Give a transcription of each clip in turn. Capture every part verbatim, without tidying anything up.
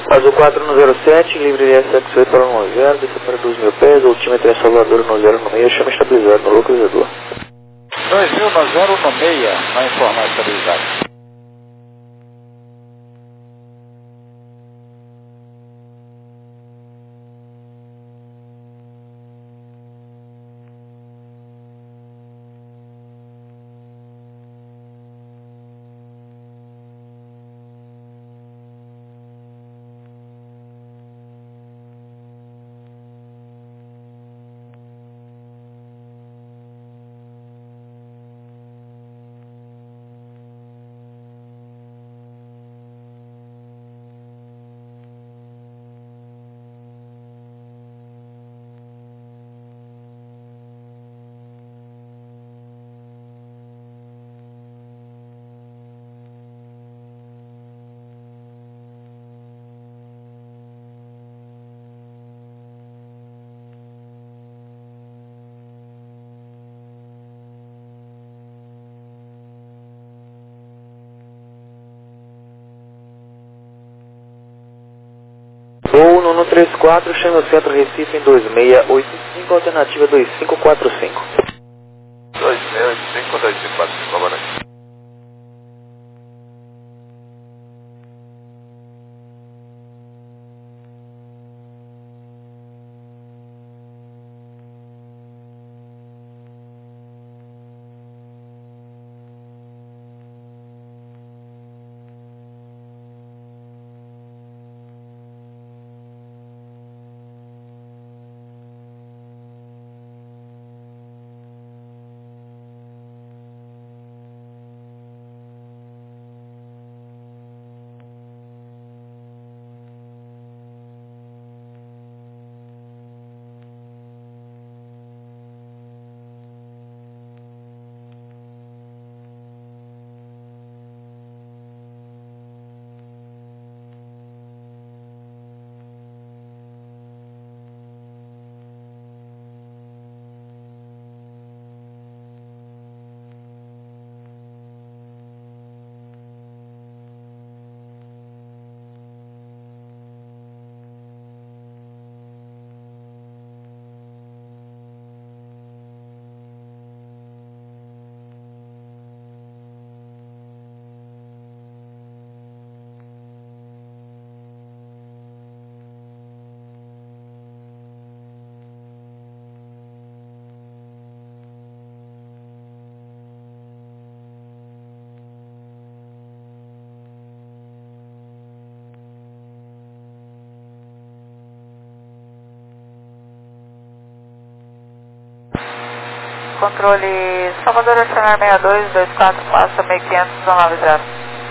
Azul quatro no zero sete, livre I S X oito para um zero, desça para dois mil pés, altímetro em Salvador no zero no meio, chama estabilizado no localizador. dois mil no zero no meia, vai informar estabilizado. Voo no três quatro, chama o centro Recife em dois seis oito cinco, alternativa dois cinco quatro cinco. dois seis oito cinco, dois cinco quatro cinco, boa noite. Controle Salvador Oceanar sessenta e dois, dois quatro, passa meio quinhentos, nove zero.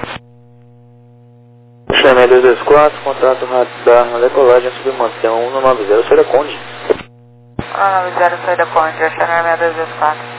Oceanar dois dois quatro, contato radar, decolagem, submantão um nove zero, Feira Conde. um nove zero, Feira Conde, Oceanar sessenta e dois, dois quatro.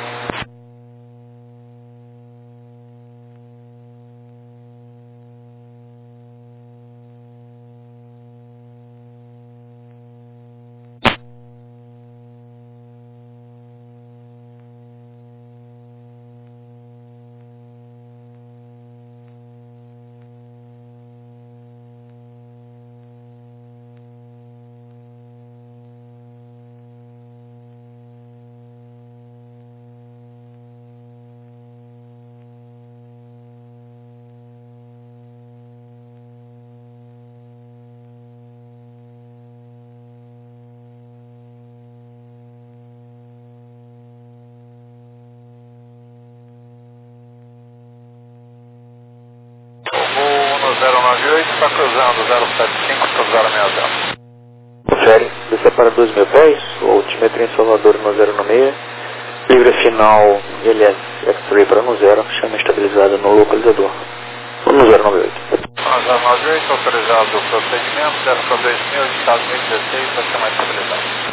zero nove oito, está cruzando zero sete cinco para zero seis zero. Confere, desça para dois mil pés, altímetro em Salvador no zero no meio, livre final L S X-Ray para no zero, chama estabilizada no localizador, no zero nove oito. zero nove oito, autorizado o procedimento, zero para dois mil, Estados Unidos dezesseis, vai chamar estabilizado.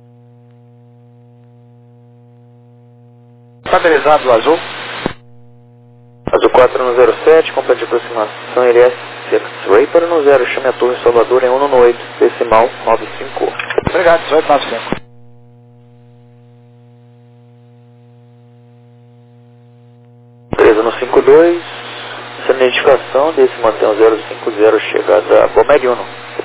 Estabilizado o azul. quatro no zero sete, completa de aproximação L S X-Ray para no zero, chame a Torre Salvador em um no oito, decimal nove cinco. Obrigado, dezoito nove cinco. treze no cinco dois, essa identificação desse mantém o zero cinco zero, chegada a Bomeg Uno.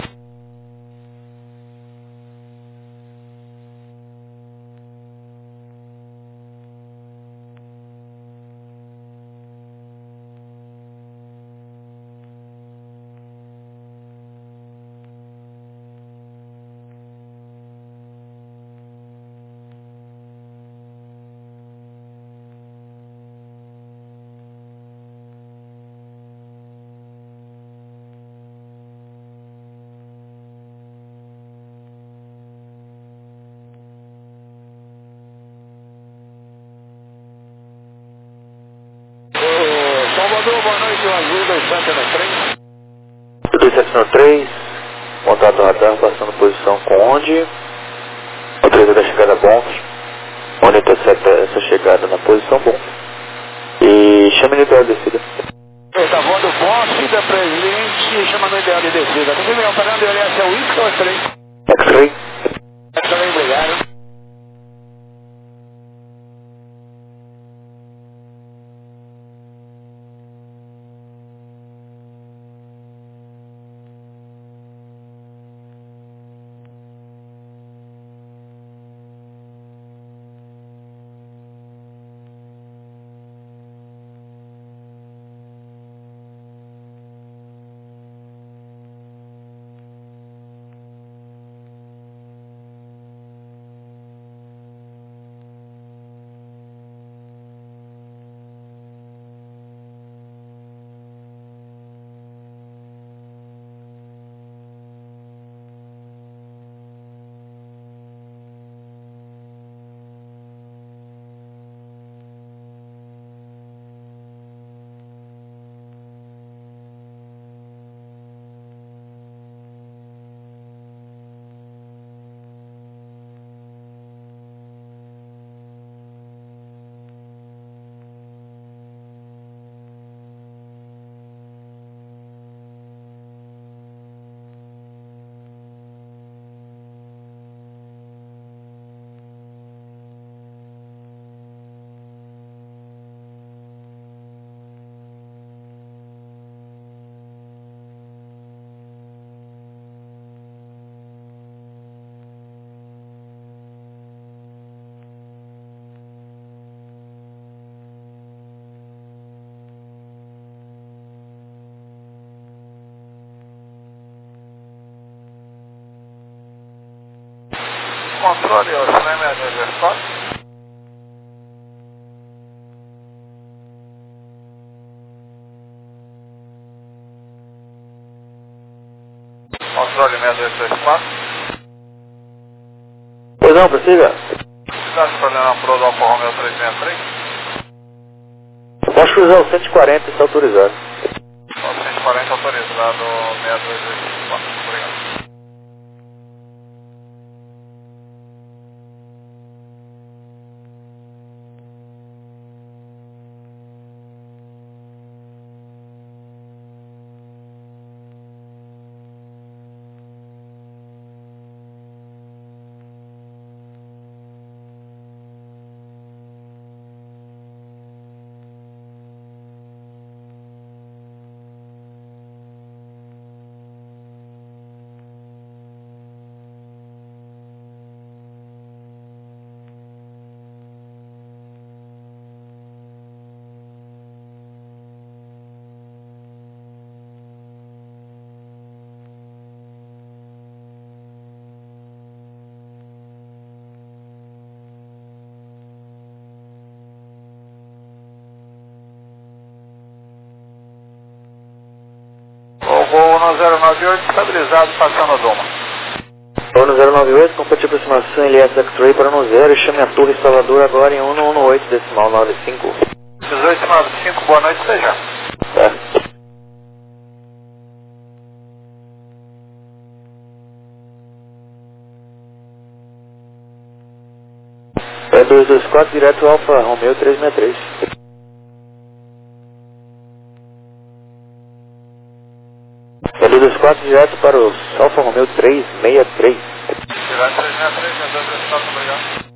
Salvador, boa noite, Azul dois sete no três. dois sete no três, contato radar, passando posição com onde? Autoriza da chegada bom, onde intercepta essa chegada na posição bom. E chama no ideal de descida. Está voando bom, da presente, chama no ideal de descida. Você me operando L S é o X ou X-Ray? X-Ray. X-Ray, obrigado. Controle, o Channel sessenta e dois quatro. Controle sessenta e dois três quatro. Pois não, prossiga. Cidade Coordenada por Alfa Romeo trezentos e sessenta e três. Pode cruzar o cento e quarenta, está autorizado. cento e quarenta autorizado, sessenta e dois três quatro. Obrigado. Voo no zero nove oito, estabilizado, passando a Doma. Voo no zero nove oito, complete de aproximação L S X-Ray para no zero e chame a Torre Salvador agora em um no oito, decimal nove cinco. dezoito nove cinco, boa noite, seja. Certo. É dois dois quatro, direto Alfa Romeo trezentos e sessenta e três. dois dois quatro direto para o Alfa Romeo três seis três. Tirar três seis três, dois dois quatro, obrigado.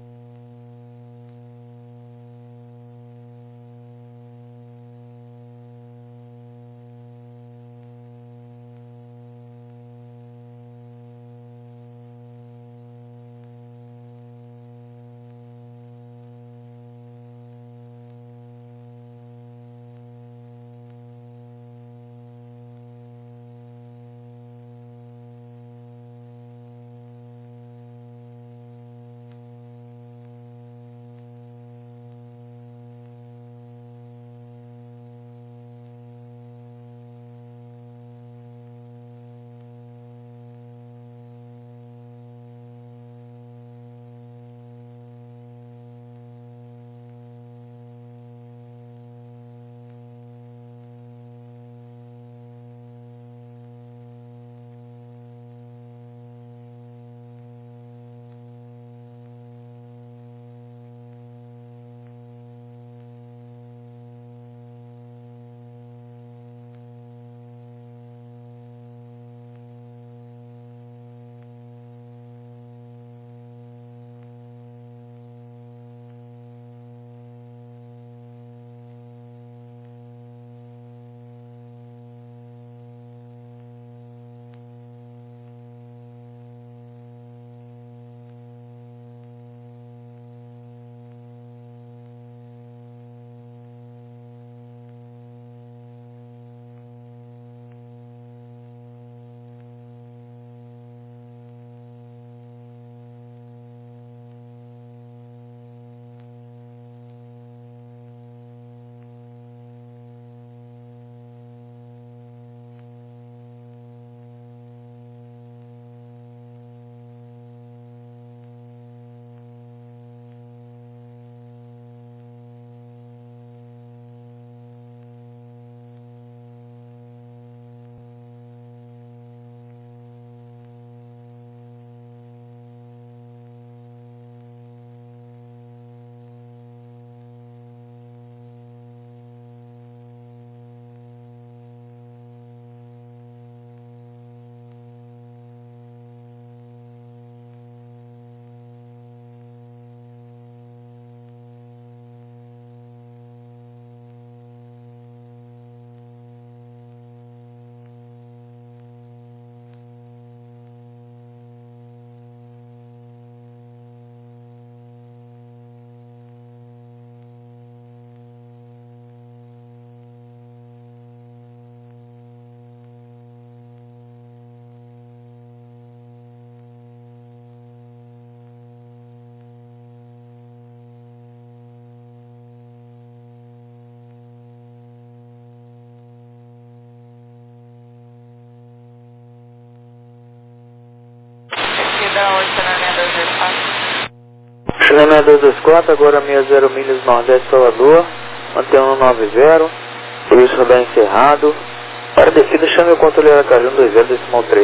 Chilena dois dois quatro, agora sessenta milhas Nordeste Salvador, mantenha um nove zero, serviço radar encerrado. Para descida, chame o controle Aracaju um dois zero decimal três.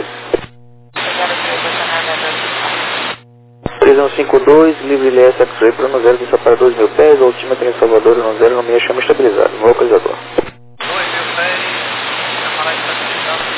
três um cinco dois, livre L S X-Ray para um zero, vista para dois mil pés, altímetro em Salvador um zero, no meia chama estabilizado, no localizador. dois mil pés, chama estabilizado.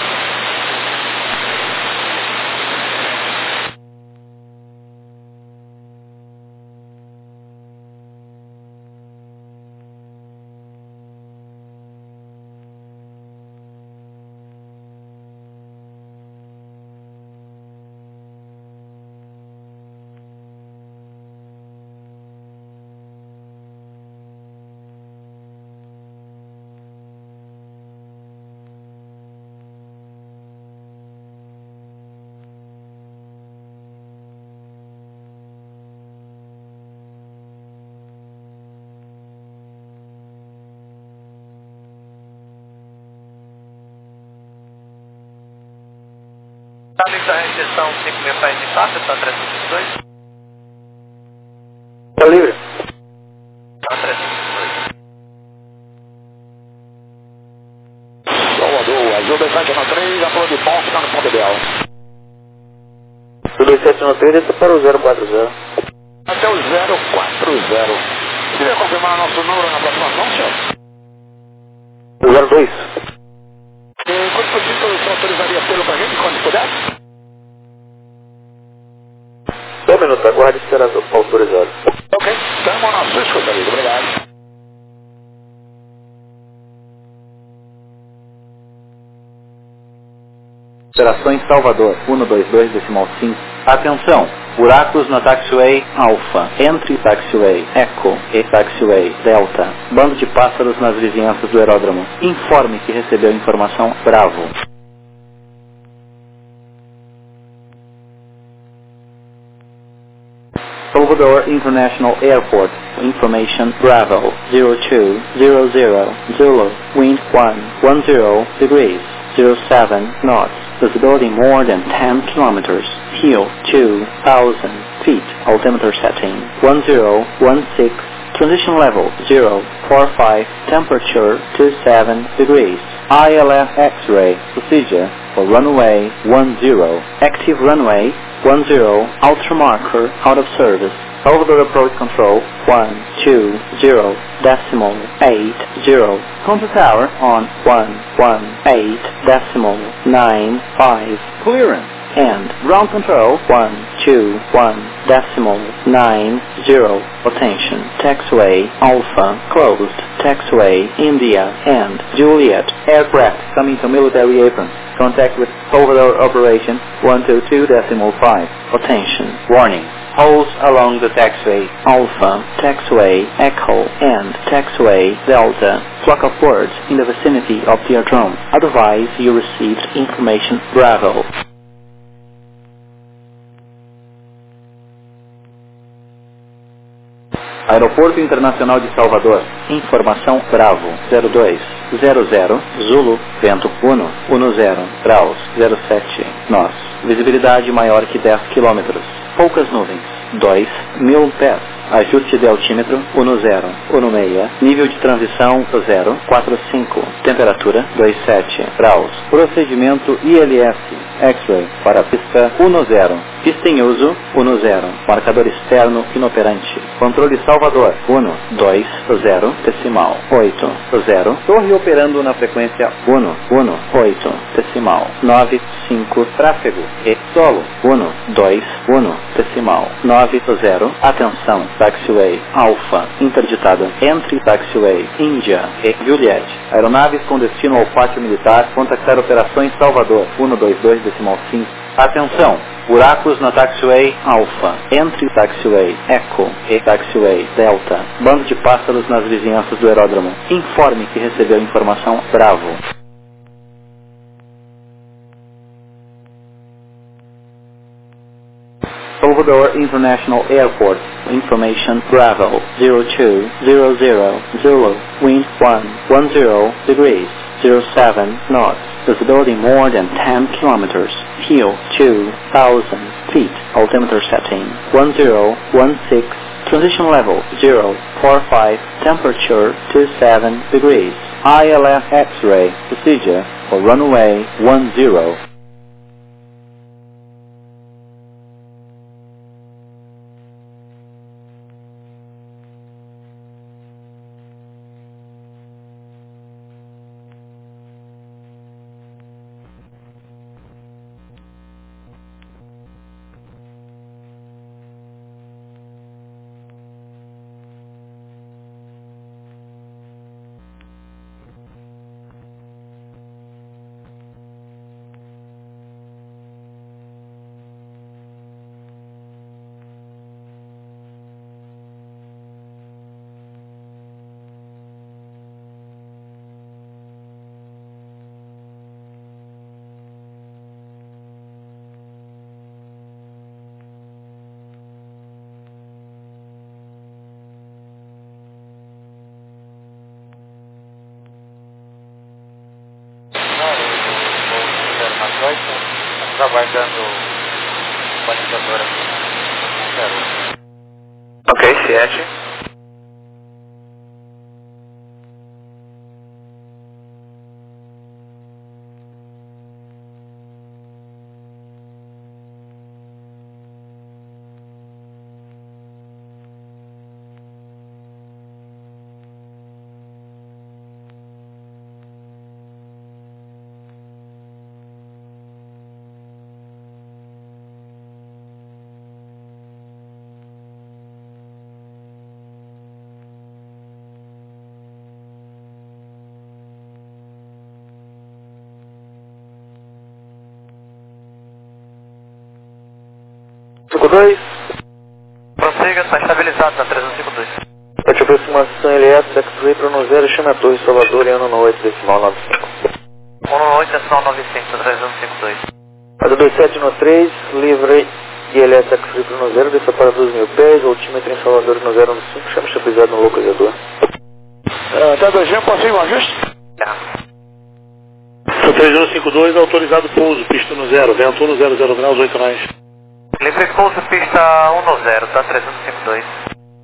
Está a injeção cinco mil pés de fato, está trezentos e dois? Está livre? Está trezentos e dois. Salvador, Azul dois sete um três, a de ponto, está no ponto ideal. dois sete um três, desça para o zero quatro zero. Até o zero quatro zero. Queria confirmar nosso número na aproximação, senhor? zero dois. Quanto possível, você autorizaria pelo pra gente, quando puder? Só um minuto, aguarde e será autorizado. Ok, estamos na sua escuta, amigo. Obrigado. Operações Salvador, um dois dois decimal cinco. Atenção! Buracos na Taxiway Alpha, entre Taxiway Echo e Taxiway Delta. Bando de pássaros nas vizinhanças do aeródromo. Informe que recebeu informação Bravo. Salvador International Airport. Information Bravo zero two zero zero Zulu. Wind one one zero degrees zero seven knots. Visibility more than ten kilometers. Heel two thousand feet. Altimeter setting one zero one six. Transition level zero four five. Temperature two seven degrees. I L F X-ray procedure for runway one zero. Active runway one zero. Ultra marker out of service. Salvador approach control one two zero decimal eight zero. Control tower on one one eight decimal nine five. Clearance. And ground control one two one decimal nine zero. Attention. Taxiway Alpha closed. Taxiway India and Juliet. Aircraft coming to military apron. Contact with Salvador operation one two two decimal five. Attention. Warning. Holes along the taxiway Alpha, taxiway Echo, and taxiway Delta. Flock of birds in the vicinity of the aerodrome. Advise you received information Bravo. Aeroporto Internacional de Salvador. Informação Bravo zero dois zero zero Zulu, vento uno um zero graus zero sete nós. Visibilidade maior que dez quilômetros. Poucas nuvens. dois mil pés. Ajuste de altímetro um zero um seis. Nível de transição zero quatro cinco. Temperatura vinte e sete graus. Procedimento I L S X-ray para pista um zero. Pista em uso um zero. Marcador externo inoperante. Controle Salvador um dois zero decimal oito zero. Torre operando na frequência um um oito decimal nove cinco. Tráfego e solo um dois um decimal nove zero. Atenção. Taxiway Alpha interditada entre Taxiway India e Juliet. Aeronaves com destino ao pátio militar contactar operações Salvador um dois dois decimal cinco. Atenção! Buracos na Taxiway Alpha, entre Taxiway Echo e Taxiway Delta. Bando de pássaros nas vizinhanças do aeródromo. Informe que recebeu informação Bravo. Salvador International Airport. Information Bravo zero two zero zero Zulu. Wind one one zero degrees zero seven knots. Visibility more than ten kilometers. Heel two thousand feet. Altimeter setting one zero one six. Transition level zero four five. Temperature two seven degrees. I L F X-ray procedure for runway one zero. Trabalhando balizador aqui. Ok, sete. cinco dois. Prossiga, está estabilizado na trezentos e cinquenta e dois. Parte aproximação L S, X-Ray para no zero, chame a Torre Salvador em ano no oito, decimal nove cinco. um oito, decimal nove cinco, trezentos e cinquenta e dois. Parte dois sete no três, livre I L S X-Ray para no zero, desça para dois mil pés, altímetro em Salvador no zero no cinco, chame estabilizado no localizador. Uh, tá dois mil, possível ajuste? São três um cinco dois, autorizado pouso, pista no zero, vento um no zero zero graus, oito nós. Livre pouso, pista um no zero, tá trezentos e cinquenta e dois.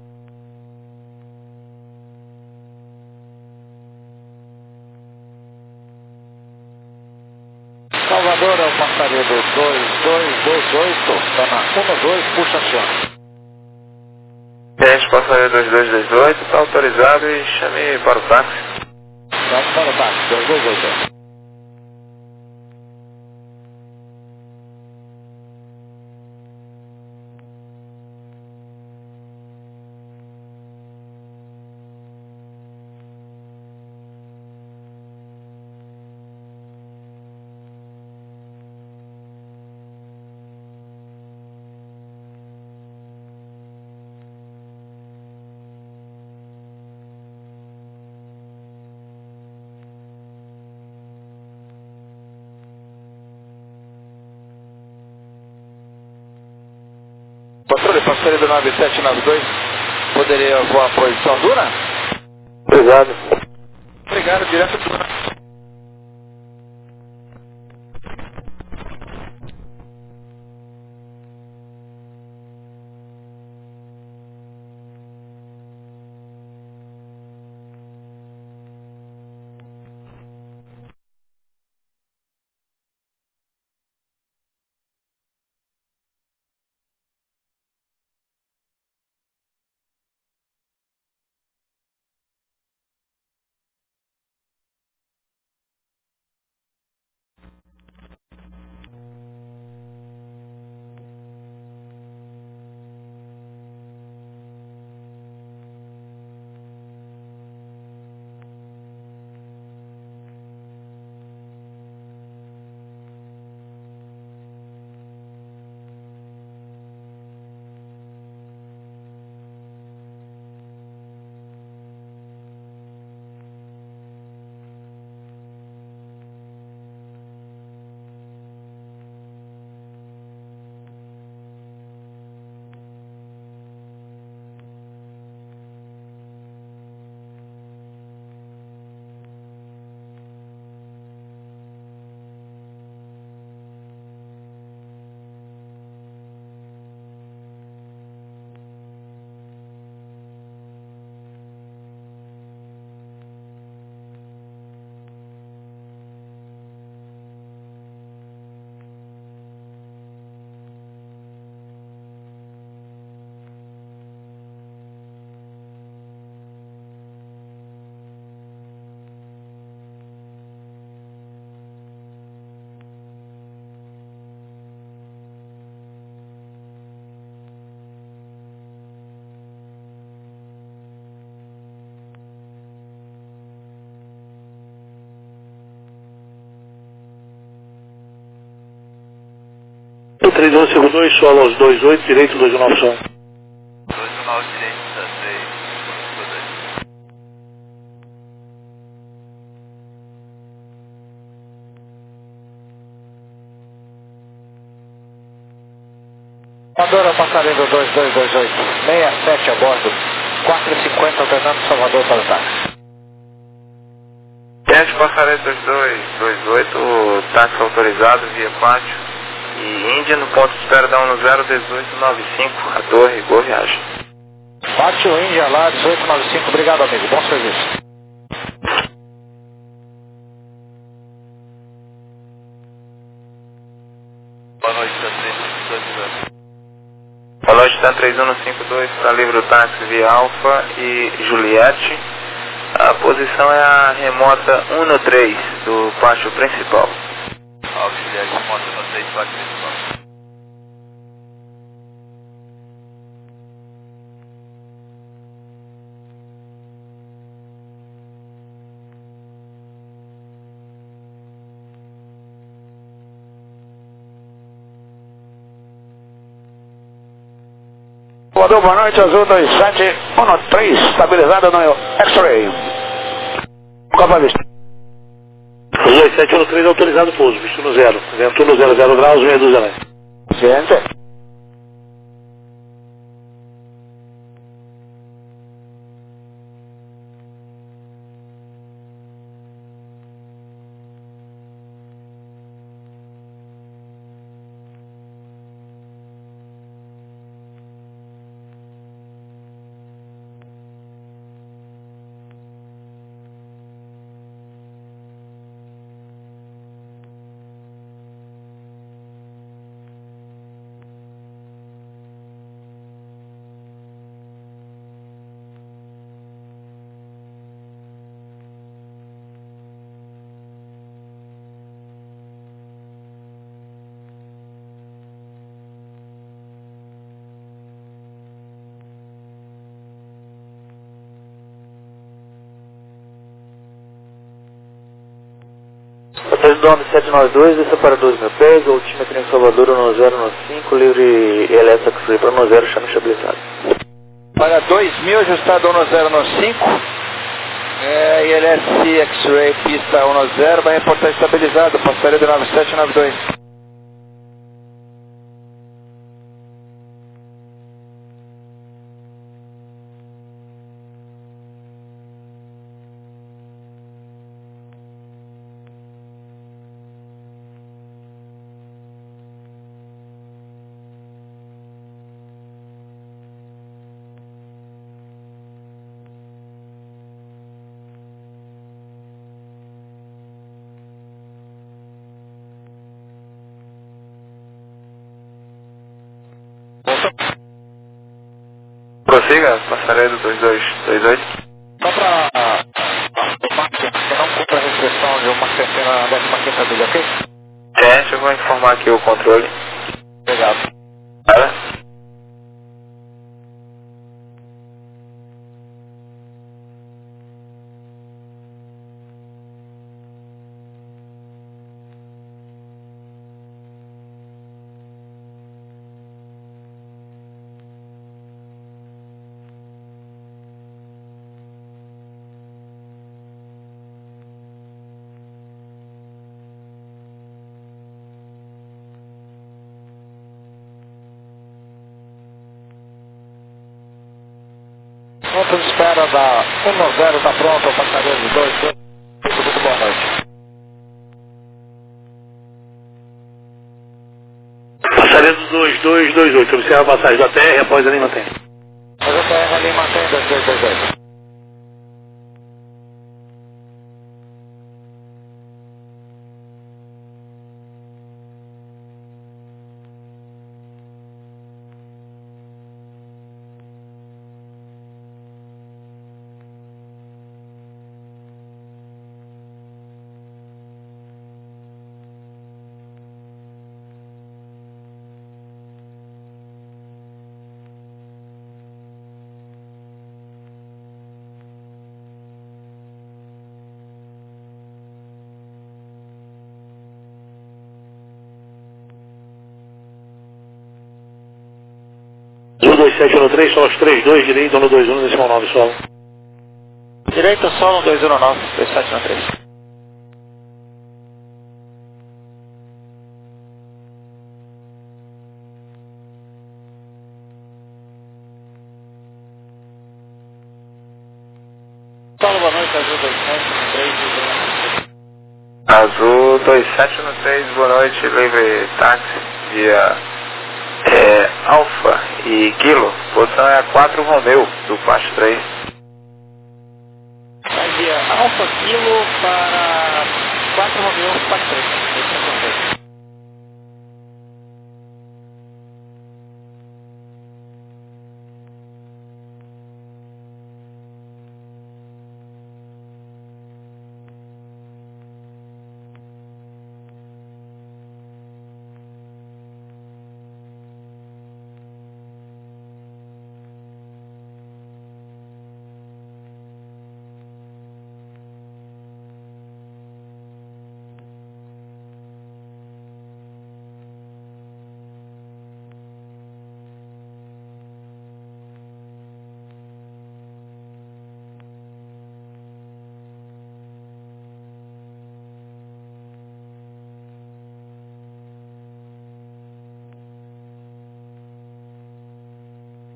Salvador é o passageiro dois dois dois oito, está na um dois, puxa aciona. Teste passageiro dois dois dois oito, está autorizado e chame para o táxi. Vamos para o táxi, dois dois oito. Controle, passageiro nove sete nove dois, poderia voar a posição Duna? Obrigado. Obrigado, direto Duna. três um cinco dois, solo aos dois oito, direito dois um nove som. dois um nove direito, três um cinco dois. Salvador, passageiro dois dois dois oito, sessenta e sete a bordo, quatro e cinquenta, alternando Salvador para o táxi. Teste passageiro dois dois dois oito, táxi autorizado via pátio. E Índia no ponto de espera da um no zero, dezoito nove cinco, a torre, boa viagem. Pátio Índia lá, dezoito nove cinco, obrigado amigo, bom serviço. Boa noite, tá três um cinco dois. Boa noite, tá três um cinco dois, está livre o táxi via Alfa e Juliette. A posição é a remota um no três do pátio principal. Alfa Juliette, remota um no três, pátio principal. Salvador, boa noite, Azul dois sete um três, estabilizado no X-Ray. Copa Vista. Azul dois sete um três, autorizado pouso, visto no zero. Vento no zero, zero graus, meia dúzia né? Ciente. Hotel Dome sete nove dois, desça para dois mil pés, altimetria em Salvador no zero nove cinco, livre I L S X-Ray para no zero, chama estabilizado. Para dois mil, ajustado no zero nove cinco, é, I L S X-Ray, pista um zero, vai reportar estabilizado, passaria de nove sete nove dois. Prossiga, passaria do dois dois dois oito. Só para afirmar que você não cumpre a restrição de uma centena na décima quinta dele, ok? É, chegou a informar aqui o controle. Obrigado. Para. Ponto de espera da um zero, está pronto, passaria de dois dois. Muito boa noite. Passaria do dois dois dois oito, observa a passagem da T R após a Lima tem. Mas a T R ali mantém dois dois dois oito. Azul dois sete um três, só os três dois, direito no dois um, decimal nove, solo. Direito solo dois um nove, dois sete um três. Solo, boa noite, Azul dois sete um três. Azul dois sete um três, boa noite, livre táxi via é, Alfa e Kilo, posição é a quatro Romeu do Pasto três. Vai via Alfa Kilo para quatro Romeu, Pasto três.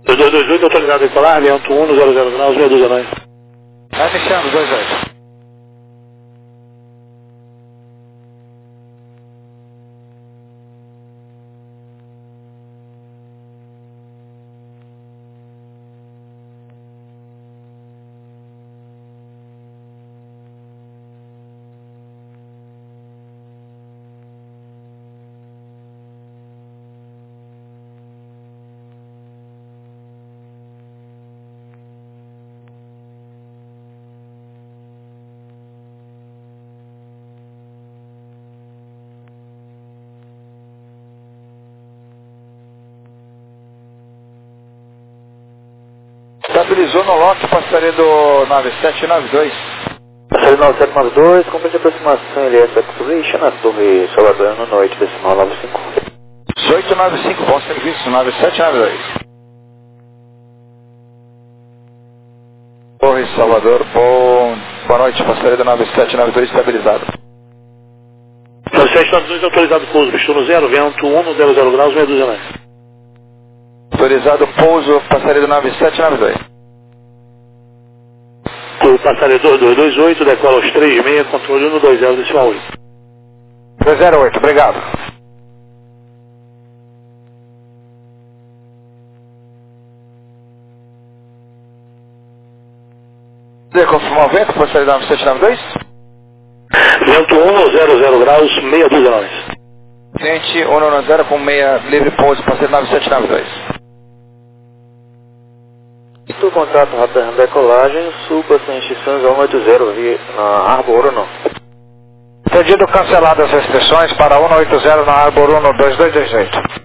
dois dois dois oito autorizado decolar, vento um no zero zero graus, meia dúzia nós. Iniciando, dois oito. Estabilizou no lock, passaria do nove sete nove dois. Passaria nove sete nove dois, compra de aproximação L S X-Ray, na Torre Salvador, no noite, decimal nove cinco. oito nove cinco, bom serviço, nove sete nove dois. Torre Salvador, bom, boa noite, passaria do nove sete nove dois, estabilizado. nove sete nove dois autorizado pouso, bicho no zero, vento um no zero zero graus, meia dúzia nós. Autorizado pouso, passaria do nove sete nove dois. Passaria dois dois dois oito, decola aos três e meia, controle um no dois zero decimal oito. dois zero oito, obrigado. Você confirmou o vento, passaria do nove sete nove dois? Vento um no zero zero graus, meia dúzia nós. Cliente um no zero com meia, livre pouso, passaria do nove sete nove dois. Do contato rápido decolagem, suba sem restrições a cento e oitenta via na Arbor ou não. Pedido cancelado as restrições para cento e oitenta na Arbor um no dois dois dois oito.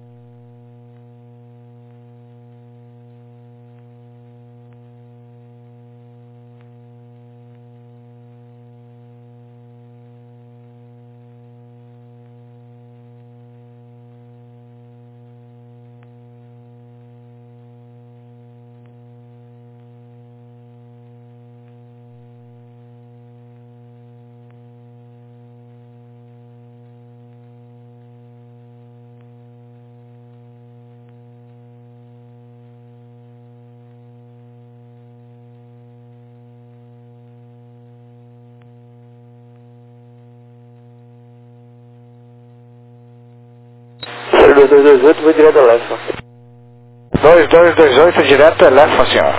dois dois dois oito, vai direto a Lefa. dois dois dois oito, direto a Lefa, senhor.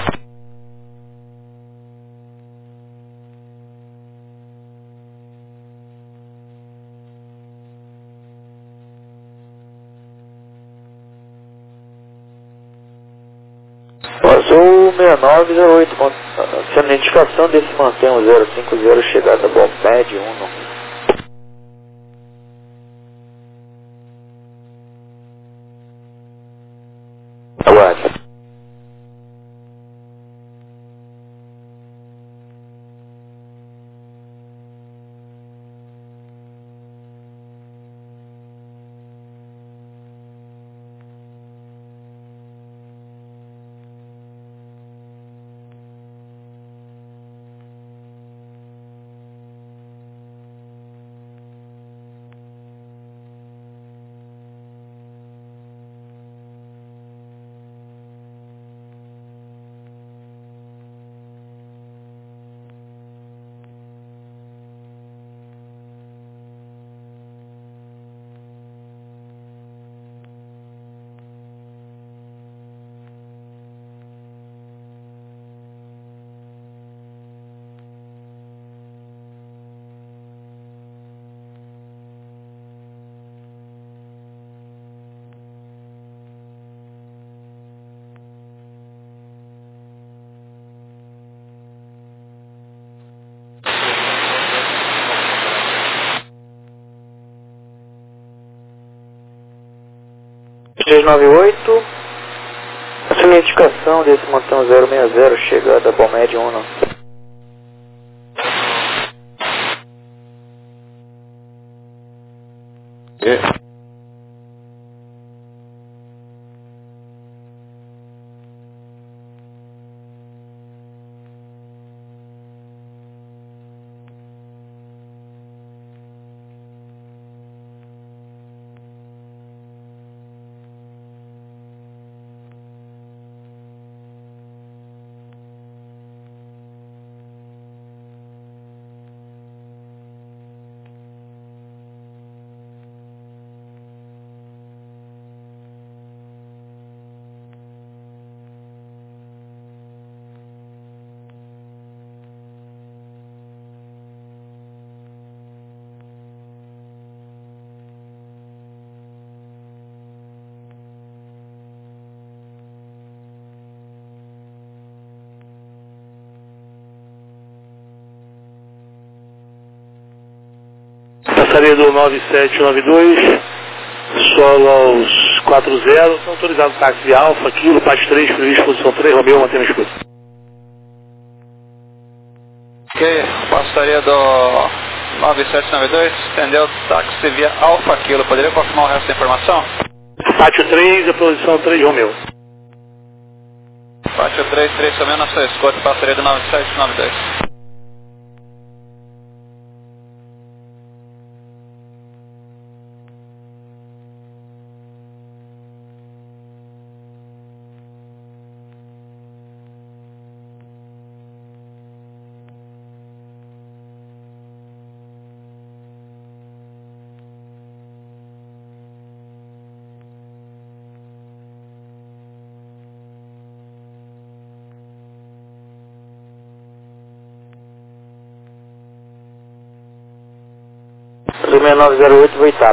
Passou seis nove zero oito, sendo a indicação desse mantém um zero cinco zero, chegada a Bob Med um. Aguarde. três nove oito, essa é a indicação desse montão zero seis zero, chegada a Bomed um. E... Passaria do nove sete nove dois, solo aos quatro zero, estão autorizados táxi Alfa, Kilo, Paz três, previsto posição três, Romeu, mantendo a escuta. Ok, passaria do nove sete nove dois, estendeu táxi via Alfa Kilo, poderia confirmar o resto da informação? Pátio três, a posição três, Romeu. Pátio três, três Romeu na sua escuta, passaria do nove sete nove dois. Do seis nove zero oito, Voitap.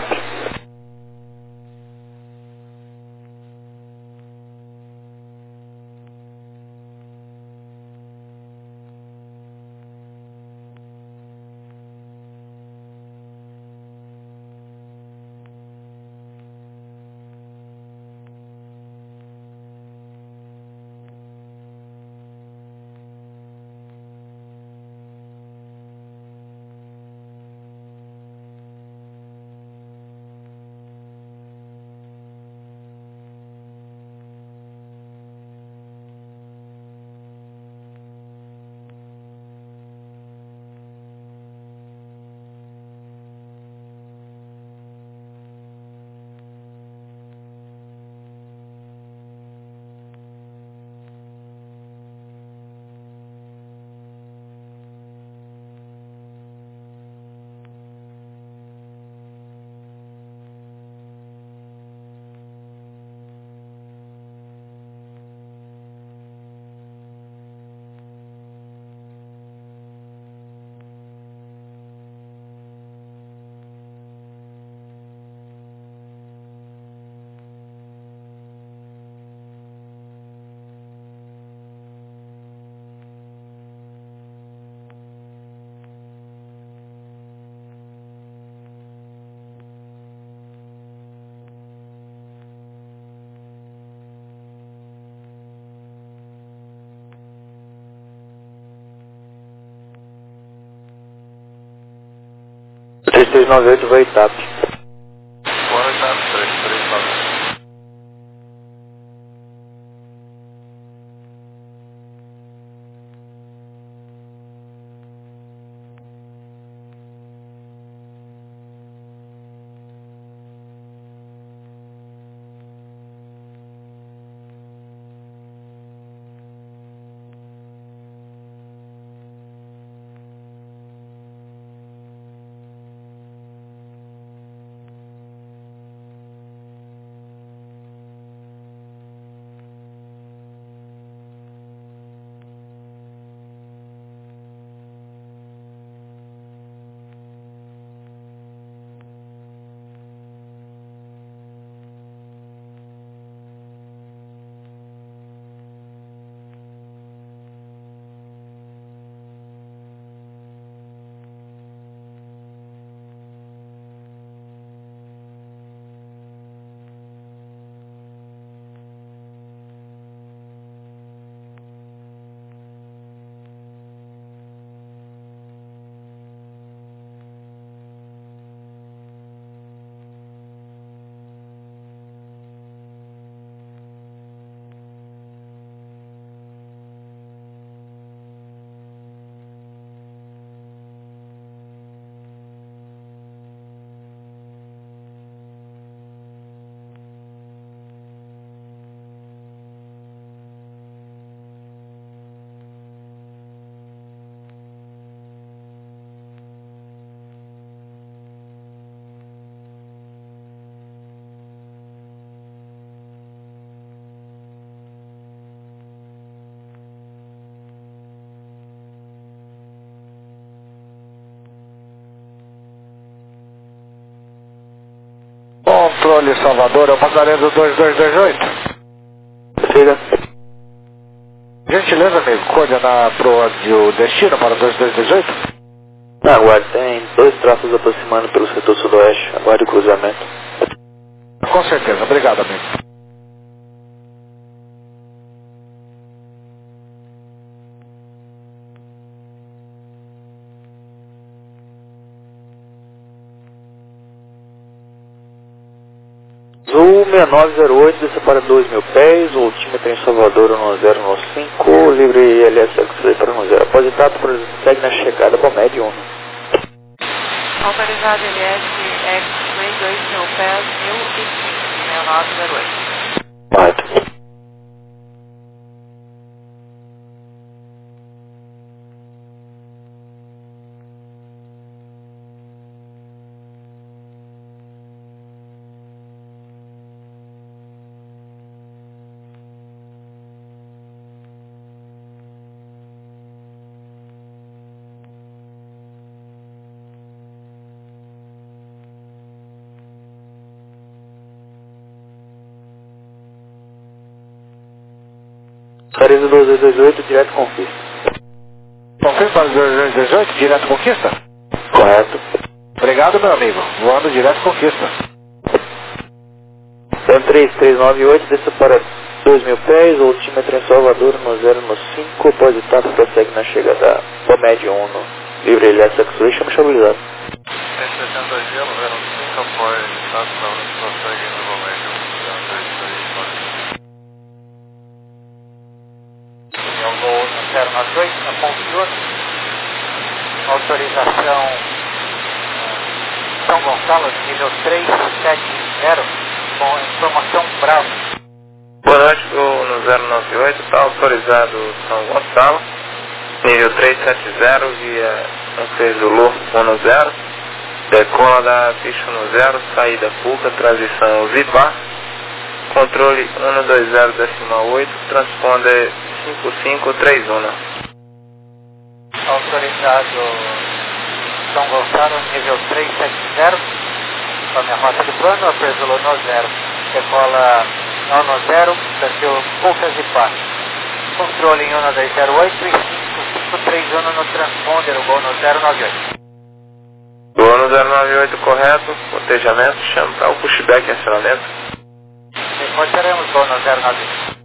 três três nove oito, Voitap. Bora, tá, três três nove oito. Controle Salvador, é o passarinho do dois dois dois oito. Siga. Gentileza, amigo, coordenar pro o destino para dois dois dois oito. Aguarde, tem dois traços aproximando pelo setor sudoeste. Aguarde o cruzamento. Com certeza, obrigado, amigo. Azul seis nove zero oito, desça para dois mil pés, o altímetro em Salvador um zero um cinco, livre I L S X-Ray para um zero. Após etapa, segue na chegada para o médio um. Autorizado L S X-Ray dois mil pés, mil e cinco, seis nove zero oito. Correto. Paris dois dois dois oito, direto conquista. Confirma para dois dois dois oito, direto conquista? Correto. Obrigado, meu amigo. Voando direto conquista. Sam três três nove oito, desça para dois mil pés, o altímetro em Salvador um zero um cinco, após etapa, prossegue na chegada para o médio um. Livre L S X-Ray, chama estabilizado. Tem setenta gelo, zero cinco, após etapa, prossegue no médio um. zero nove oito, na ponte oito, autorização São Gonçalo, nível três sete zero, com informação Bravo. Boa noite, voo no zero nove oito, está autorizado São Gonçalo, nível três sete zero, via Francês Zulu um zero, decola da pista um zero, saída Fuca, transição Zibá, controle um dois zero decimal oito, transponder cinco cinco três um. Autorizado São Gonçalo, nível três sete zero, com a minha rota de plano, apresulou no zero, decola no zero, perfil Fuca Zipá. Controle em um dois zero oito e cinco cinco três um no transponder, o gol no zero nove oito. Gol no zero nove oito correto, cotejamento, chama para o pushback em acionamento. Reportaremos gol no zero nove oito.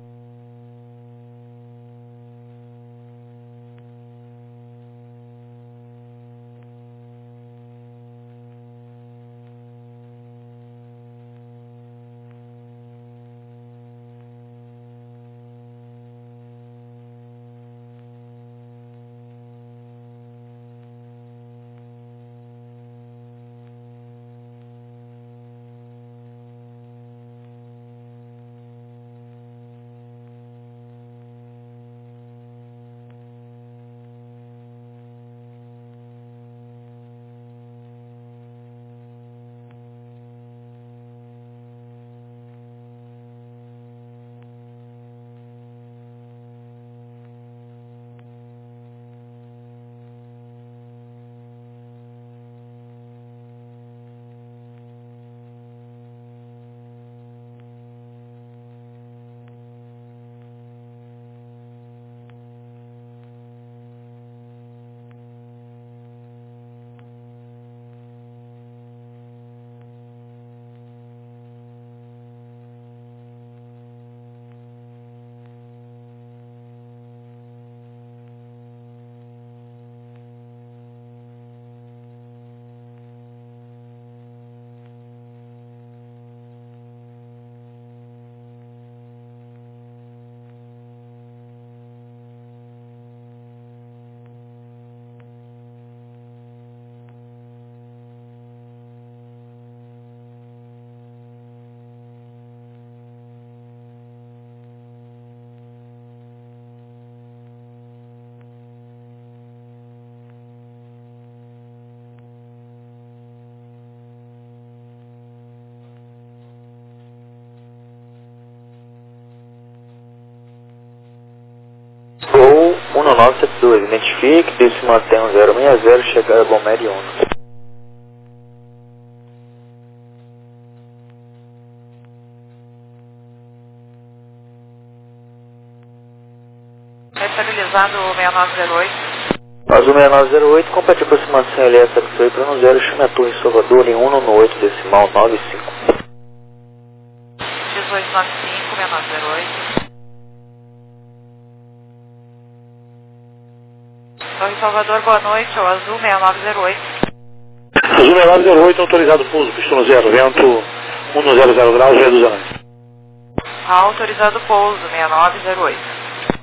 Gol um nove sete dois, identifique, desse mantém um zero seis zero, chegada bom médio um. Estabilizado seis nove zero oito. Azul seis nove zero oito, compete aproximação L S X-Ray para no zero, chame a torre em Salvador em um nove oito decimal nove cinco. dezoito nove cinco, seis nove zero oito. Torre Salvador, boa noite, é o Azul seis nove zero oito. Azul seis nove zero oito, autorizado pouso, pista no zero, vento um nove zero zero graus, vento dos anões. Autorizado pouso, seis nove zero oito.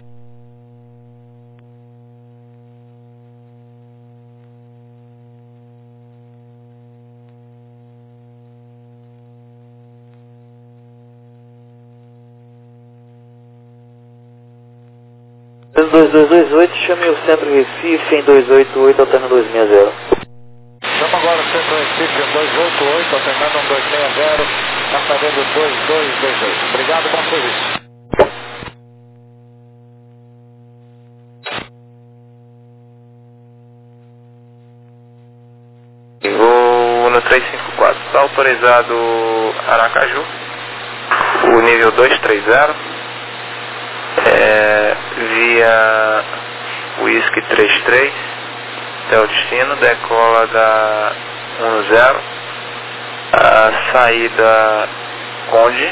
dois dois dois oito, chame o Centro Recife em dois oito oito, alternando dois seis zero. Chama agora o Centro Recife em dois oito oito, alternando um dois seis zero, na saída do dois dois dois oito. Obrigado, bom serviço. Vou no trezentos e cinquenta e quatro, está autorizado Aracaju, o nível dois três zero, é, via Whisky trinta e três, até o destino, decola da um zero, a saída Conde,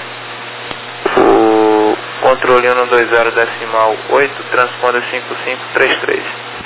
o controle um dois zero decimal oito, transponder cinco cinco três três.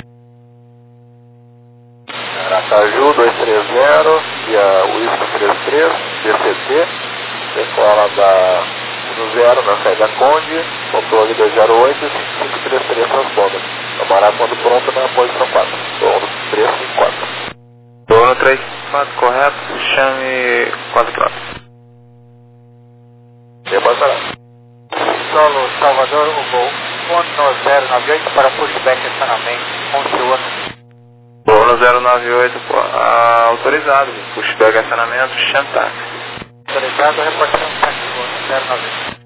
Aracaju dois três zero, via Whisky trinta e três, D C T, decola da um zero na saída Conde, controle dois zero oito, cinco cinco três três transponder. Tomará quando pronto na posição quatro. Estou no trezentos e cinquenta e quatro. Estou no trezentos e cinquenta e quatro, correto, chame quanto quilômetros? Repassará. Solo Salvador, o voo um zero nove oito para pushback estacionamento, Monte Voo no zero nove oito, pô, ah, autorizado, pushback acionamento, chame táxi. autorizado, reportando táxi, voo zero nove oito.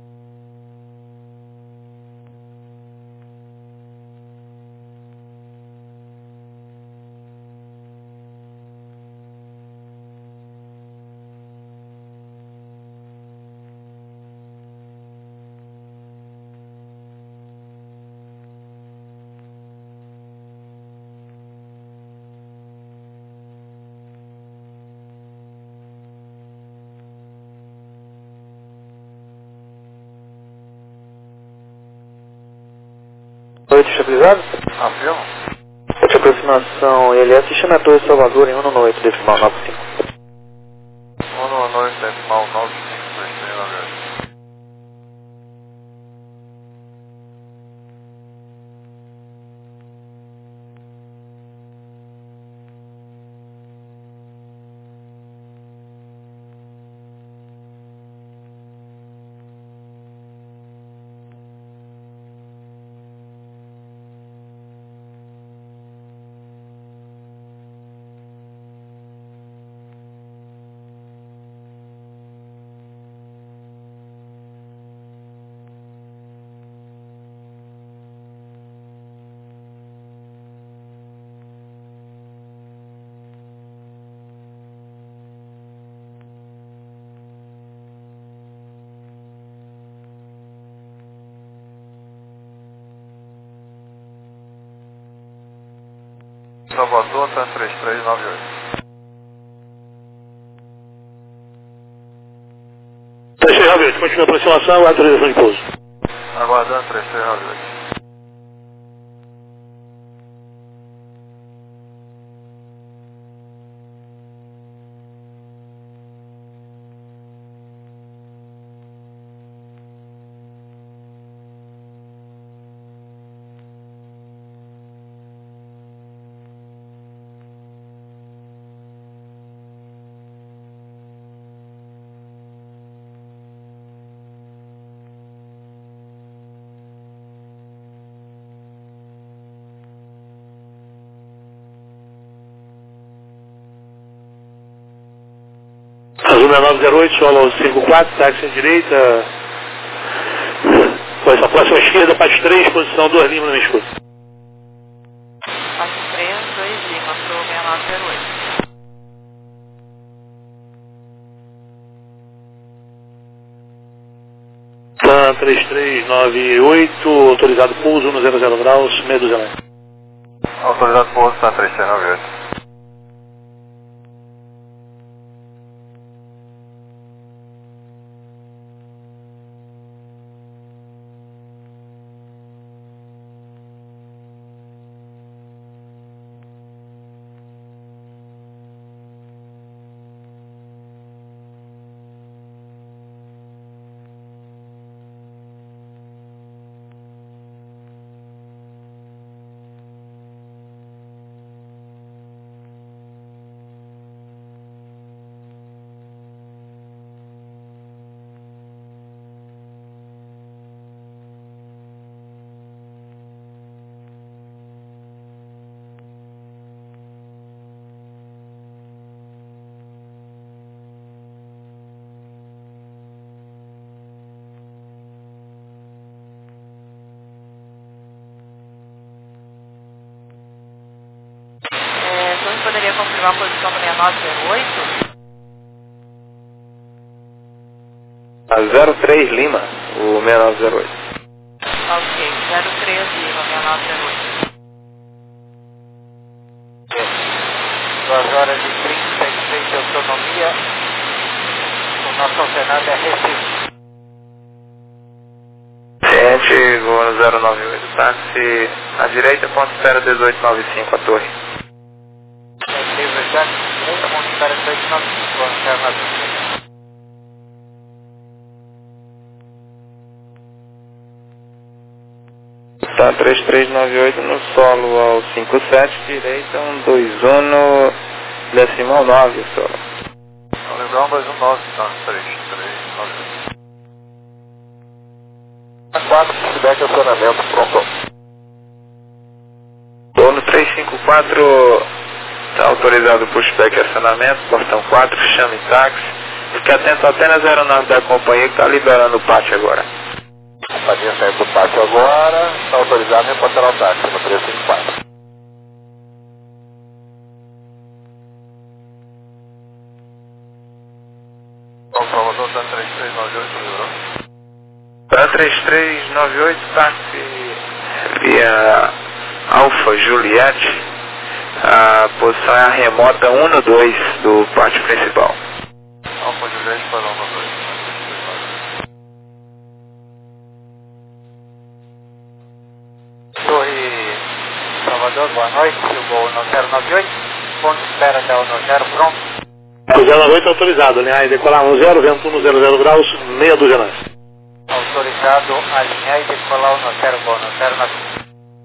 oito estabilizado? Afirma. De aproximação L S, chame a torre Salvador em um nove oito decimal nove cinco. um nove oito decimal nove cinco dois três nove oito. Salvador, tá três três nove oito. três três nove oito, continua a aproximação, autorização de pouso. Aguardando três três nove oito. Azul seis nove zero oito, solo cinco quatro, táxi à direita. Pois a próxima esquerda, parte três, posição dois Lima na minha escuta. Passo três, dois Lima, pro seis nove zero oito. Plan três três nove oito, autorizado pouso no zero zero graus, meia dúzia. Autorizado por Santa três três nove oito. Poderia confirmar a posição do seis nove zero oito? A zero três Lima, o seis nove zero oito. Ok, zero três Lima, seis nove zero oito. duas horas e trinta e seis de autonomia. O nosso alternado é Recife. Ciente, voo no zero nove oito, táxi à direita, ponto espera dezoito noventa e cinco, a torre. Tá, três três nove oito no solo ao cinco sete, direita, um dois um no decimal nove, solo. Legal, dois um nove, tá, três três nove oito. quatro, feedback acionamento, pronto. Voo no três cinco quatro, está autorizado o pushback e acionamento, portão quatro, chame táxi. Fique atento apenas à aeronave da companhia que está liberando o pátio agora. A companhia saiu do pátio agora, está autorizado a reportar ao táxi no três cinco quatro. O Salvador está três três nove oito, livrou? Para três três nove oito, táxi via Alfa Juliette. A posição é a remota um no dois do pátio principal. Alfa Juliette para um no dois. Torre Salvador, boa noite. O voo no zero nove oito. Ponto de espera da no zero, pronto. O zero nove oito autorizado, alinhar e decolar no zero, vento no zero zero graus, meia dúzia nós. Autorizado a alinhar e decolar no zero, voo no zero nove oito.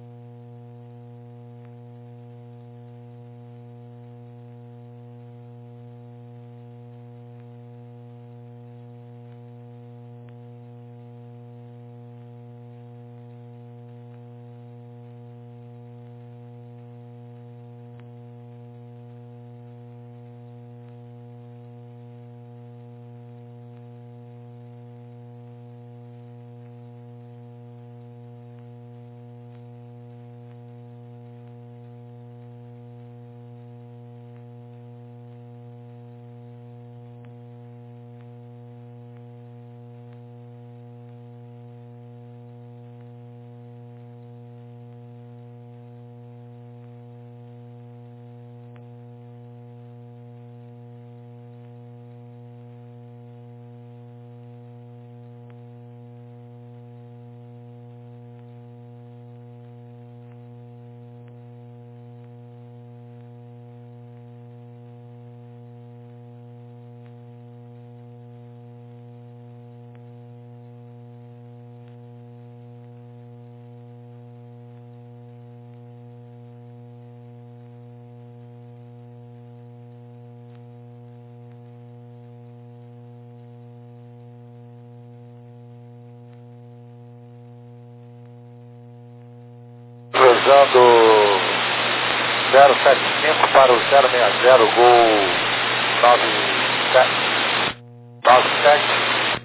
Cruzando zero sete cinco para o zero seis zero, gol nove sete. nove sete.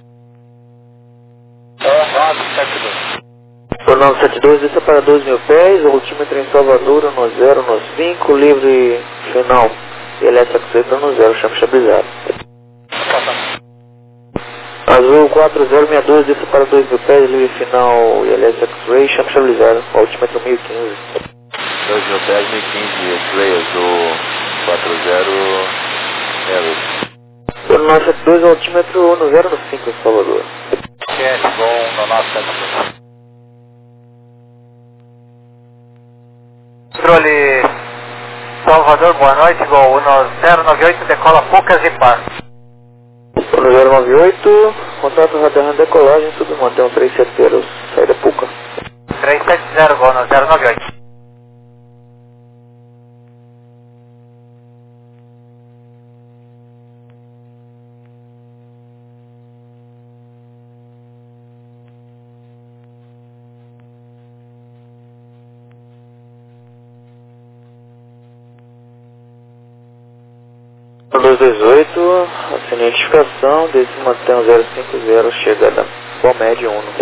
É nove sete dois. Por nove sete dois, desça para dois mil pés, altímetro em Salvador, no zero, no cinco, livre final. L S X para no zero, chame estabilizado. Azul quatro zero seis dois, desça para dois mil pés, livre final, L S X-Ray, chame estabilizado, altímetro mil e quinze. dois mil pés, mil e quinze, X-Ray Azul quatro zero, Aero. Nossa dois altímetro no zero no cinco em Salvador. Jet, bom, no nosso Controle Salvador, boa noite, Gol um zero nove oito, decola Pucas e Par. no zero nove oito, contato radar decolagem, submantém um três certeiros, saída Puca. três sete zero, Gol no zero nove oito. dois dois oito, assina a identificação, desde mantém um zero cinco zero, chegada Palmed um.